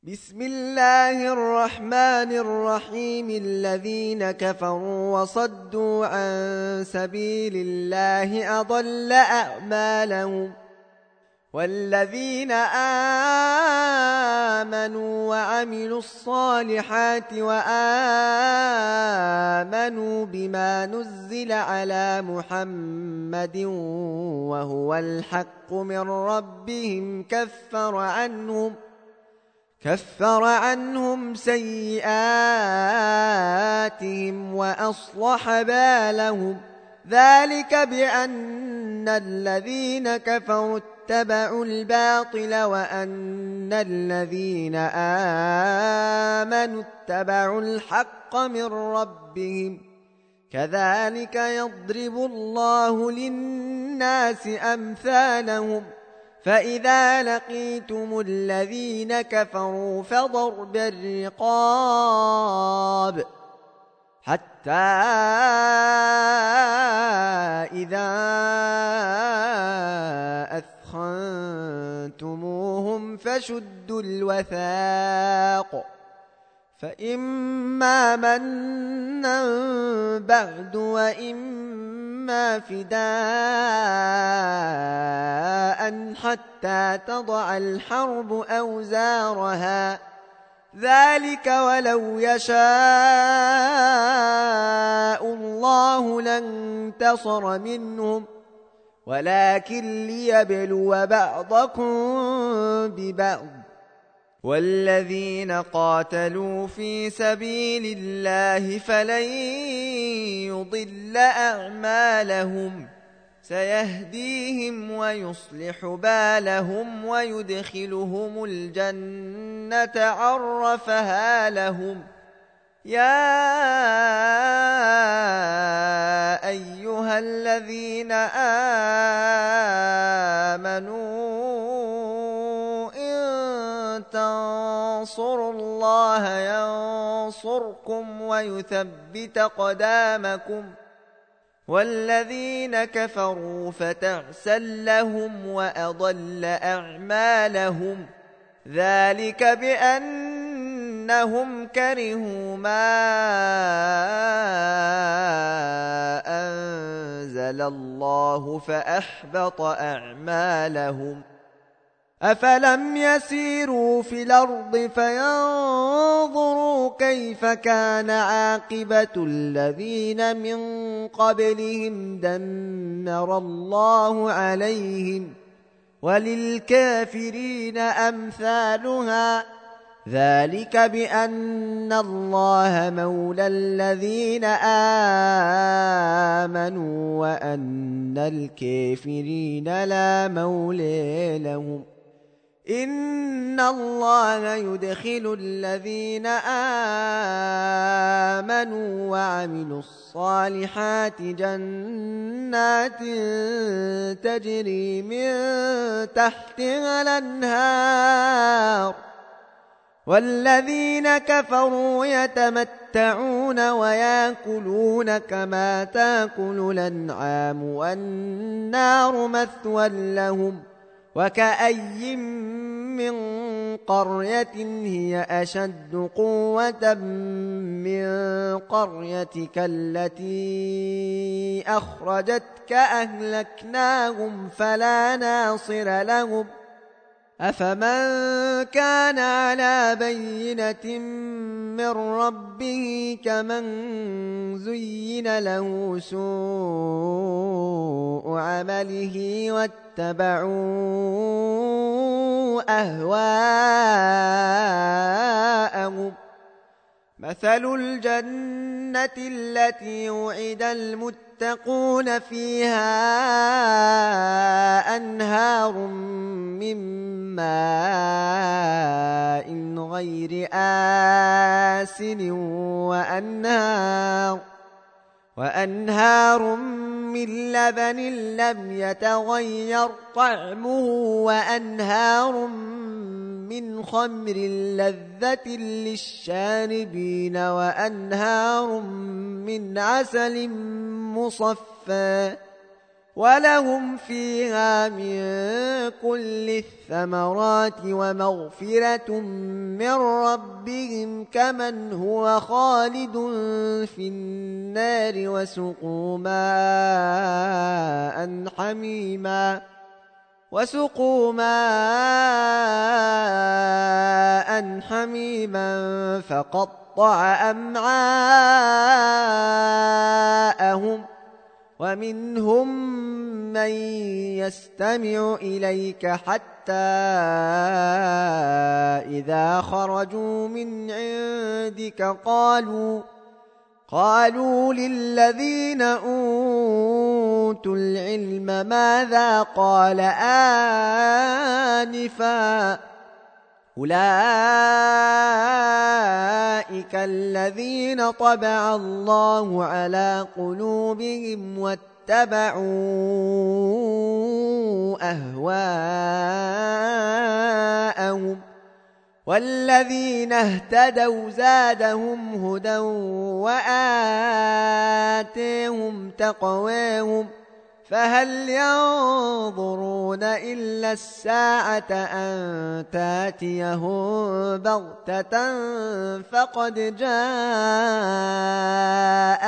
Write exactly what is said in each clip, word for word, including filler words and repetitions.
بسم الله الرحمن الرحيم. الذين كفروا وصدوا عن سبيل الله أضل أعمالهم، والذين آمنوا وعملوا الصالحات وآمنوا بما نزل على محمد وهو الحق من ربهم كفر عنهم كفر عنهم سيئاتهم وأصلح بالهم. ذلك بأن الذين كفروا اتبعوا الباطل وأن الذين آمنوا اتبعوا الحق من ربهم. كذلك يضرب الله للناس أمثالهم. فإذا لقيتم الذين كفروا فضرب الرقاب حتى إذا أثخنتموهم فشدوا الوثاق، فإما منا بعد وإما فداء حتى تضع الحرب أوزارها. ذلك ولو يشاء الله لانتصر منهم، ولكن ليبلو بعضكم ببعض. والذين قاتلوا في سبيل الله فلن يضل أعمالهم، سيهديهم ويصلح بالهم ويدخلهم الجنة عرفها لهم. يا أيها الذين آمنوا إن تنصروا الله ينصركم ويثبت قدامكم، والذين كفروا فتعسا لهم وأضل أعمالهم. ذلك بأنهم كرهوا ما أنزل الله فأحبط أعمالهم. أفلم يسيروا في الأرض فينظروا كيف كان عاقبة الذين من قبلهم دمر الله عليهم، وللكافرين أمثالها. ذلك بأن الله مولى الذين آمنوا وأن الكافرين لا مولى لهم. إن الله يدخل الذين آمنوا وعملوا الصالحات جنات تجري من تحتها الأنهار، والذين كفروا يتمتعون ويأكلون كما تأكل الأنعام والنار مثوى لهم. وكأي من قرية هي أشد قوة من قريتك التي أخرجتك أهلكناهم فلا ناصر لهم. أفمن كان على بينة من ربه كمن زين له سوء عمله واتبعوا أهواءهم. مثل الجنة التي وعد المتقون فيها أنهار من ماء غير آسن وأنهار وأنهار من لبن لم يتغير طعمه وأنهار من خمر لذة للشاربين وأنهار من عسل مصفى ولهم فيها من كل الثمرات ومغفرة من ربهم كمن هو خالد في النار وسقوا ماء حميما وسقوا ماء حميما فقطع أمعاءهم ومنهم من يستمع إليك حتى إذا خرجوا من عندك قالوا قالوا للذين أوتوا العلم ماذا قال آنفا أولئك الذين طبع الله على قلوبهم واتبعوا أهواءهم والذين اهتدوا زادهم هدى وآتيهم تقواهم فهل ينظرون إلا الساعة أن تاتيهم بغتة فقد جاء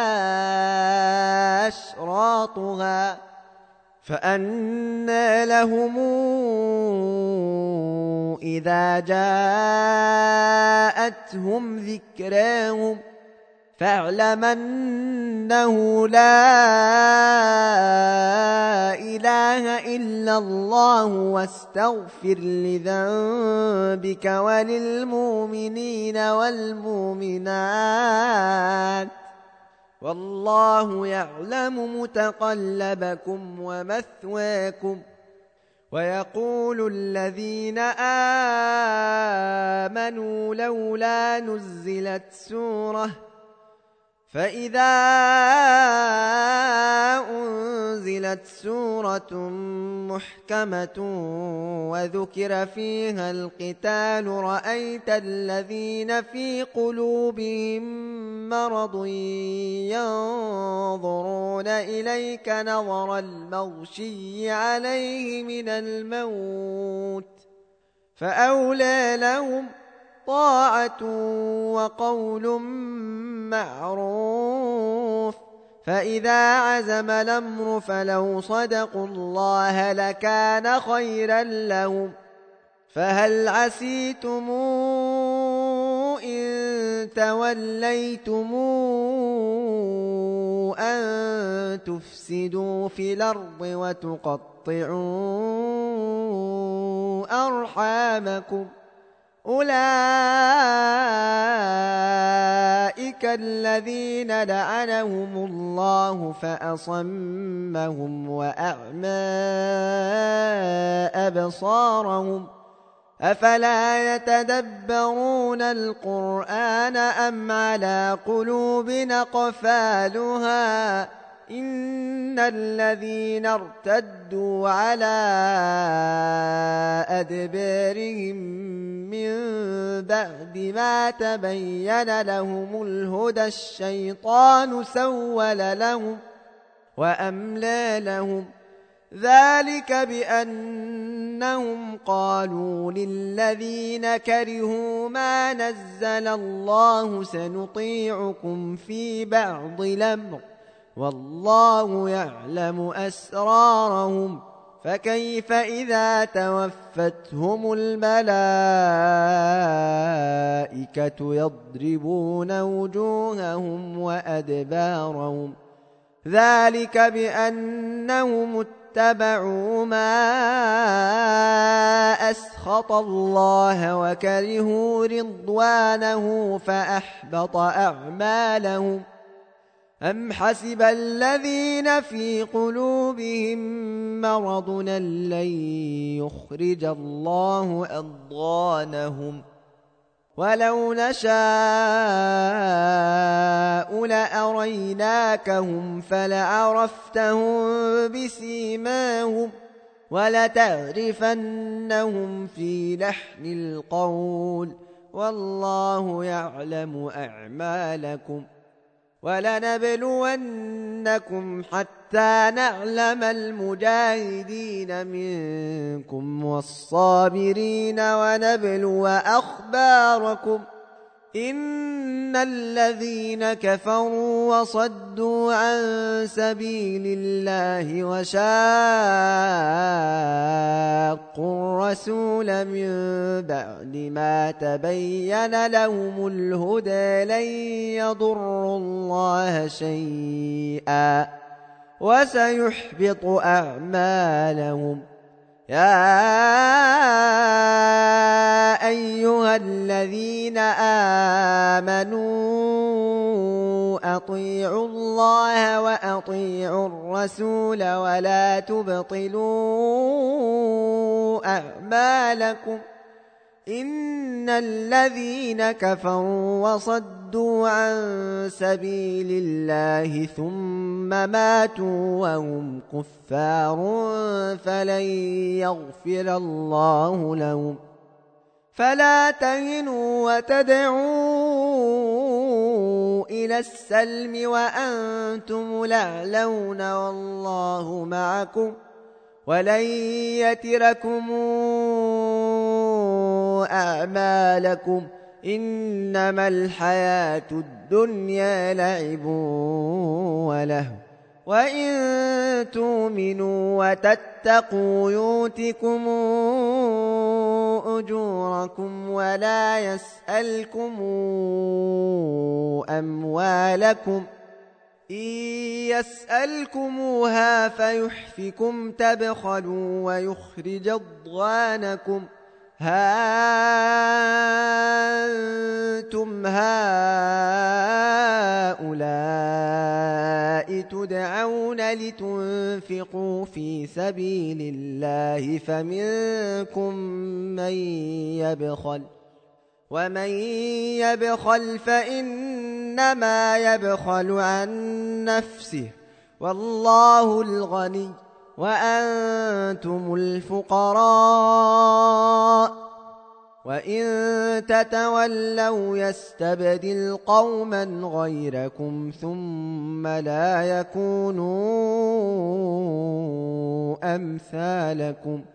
أشراطها فأنى لهم إذا جاءتهم ذكراهم فاعلم أنه لا إله إلا الله واستغفر لذنبك وللمؤمنين والمؤمنات والله يعلم متقلبكم ومثواكم ويقول الذين آمنوا لولا نزلت سورة فإذا أنزلت سورة محكمة وذكر فيها القتال رأيت الذين في قلوبهم مرض ينظرون إليك نظر المغشي عليه من الموت فأولى لهم طاعة وقول معروف فإذا عزم الأمر فلو صدقوا الله لكان خيرا لهم فهل عسيتم إن توليتم أن تفسدوا في الأرض وتقطعوا أرحامكم أولئك الذين لعنهم الله فأصمهم وأعمى أبصارهم أفلا يتدبرون القرآن أم على قلوب أقفالها إن الذين ارتدوا على أدبارهم من بعد ما تبين لهم الهدى الشيطان سول لهم وأملى لهم ذلك بأنهم قالوا للذين كرهوا ما نزل الله سنطيعكم في بعض الأمر والله يعلم أسرارهم فكيف إذا توفتهم الملائكة يضربون وجوههم وأدبارهم ذلك بأنهم اتبعوا ما أسخط الله وكرهوا رضوانه فأحبط أعمالهم أم حسب الذين في قلوبهم مرض أن لن يخرج الله أضغانهم ولو نشاء لأريناكهم فلعرفتهم بسيماهم ولتعرفنهم في لحن القول والله يعلم أعمالكم ولنبلونكم حتى نعلم المجاهدين منكم والصابرين ونبلو أخباركم إن الذين كفروا وصدوا عن سبيل الله وشاقوا الرسول من بعد ما تبين لهم الهدى لن يضروا الله شيئا وسيحبط أعمالهم. يا أيها الذين آمنوا أطيعوا الله وأطيعوا الرسول ولا تبطلوا أعمالكم إن الذين كفروا وصدوا عن سبيل الله ثم ماتوا وهم كفار فلن يغفر الله لهم. فلا تهنوا وتدعوا إلى السلم وأنتم الأعلون والله معكم ولن يتركم أعمالكم إنما الحياة الدنيا لعب وله وإن تؤمنوا وتتقوا يؤتكم أجوركم ولا يسألكم أموالكم إن يسألكموها فيحفكم تبخلوا ويخرج أضغانكم ها أنتم هؤلاء تدعون لتنفقوا في سبيل الله فمنكم من يبخل ومن يبخل فإنما يبخل عن نفسه والله الغني وأنتم الفقراء وإن تتولوا يستبدل قوما غيركم ثم لا يكونوا أمثالكم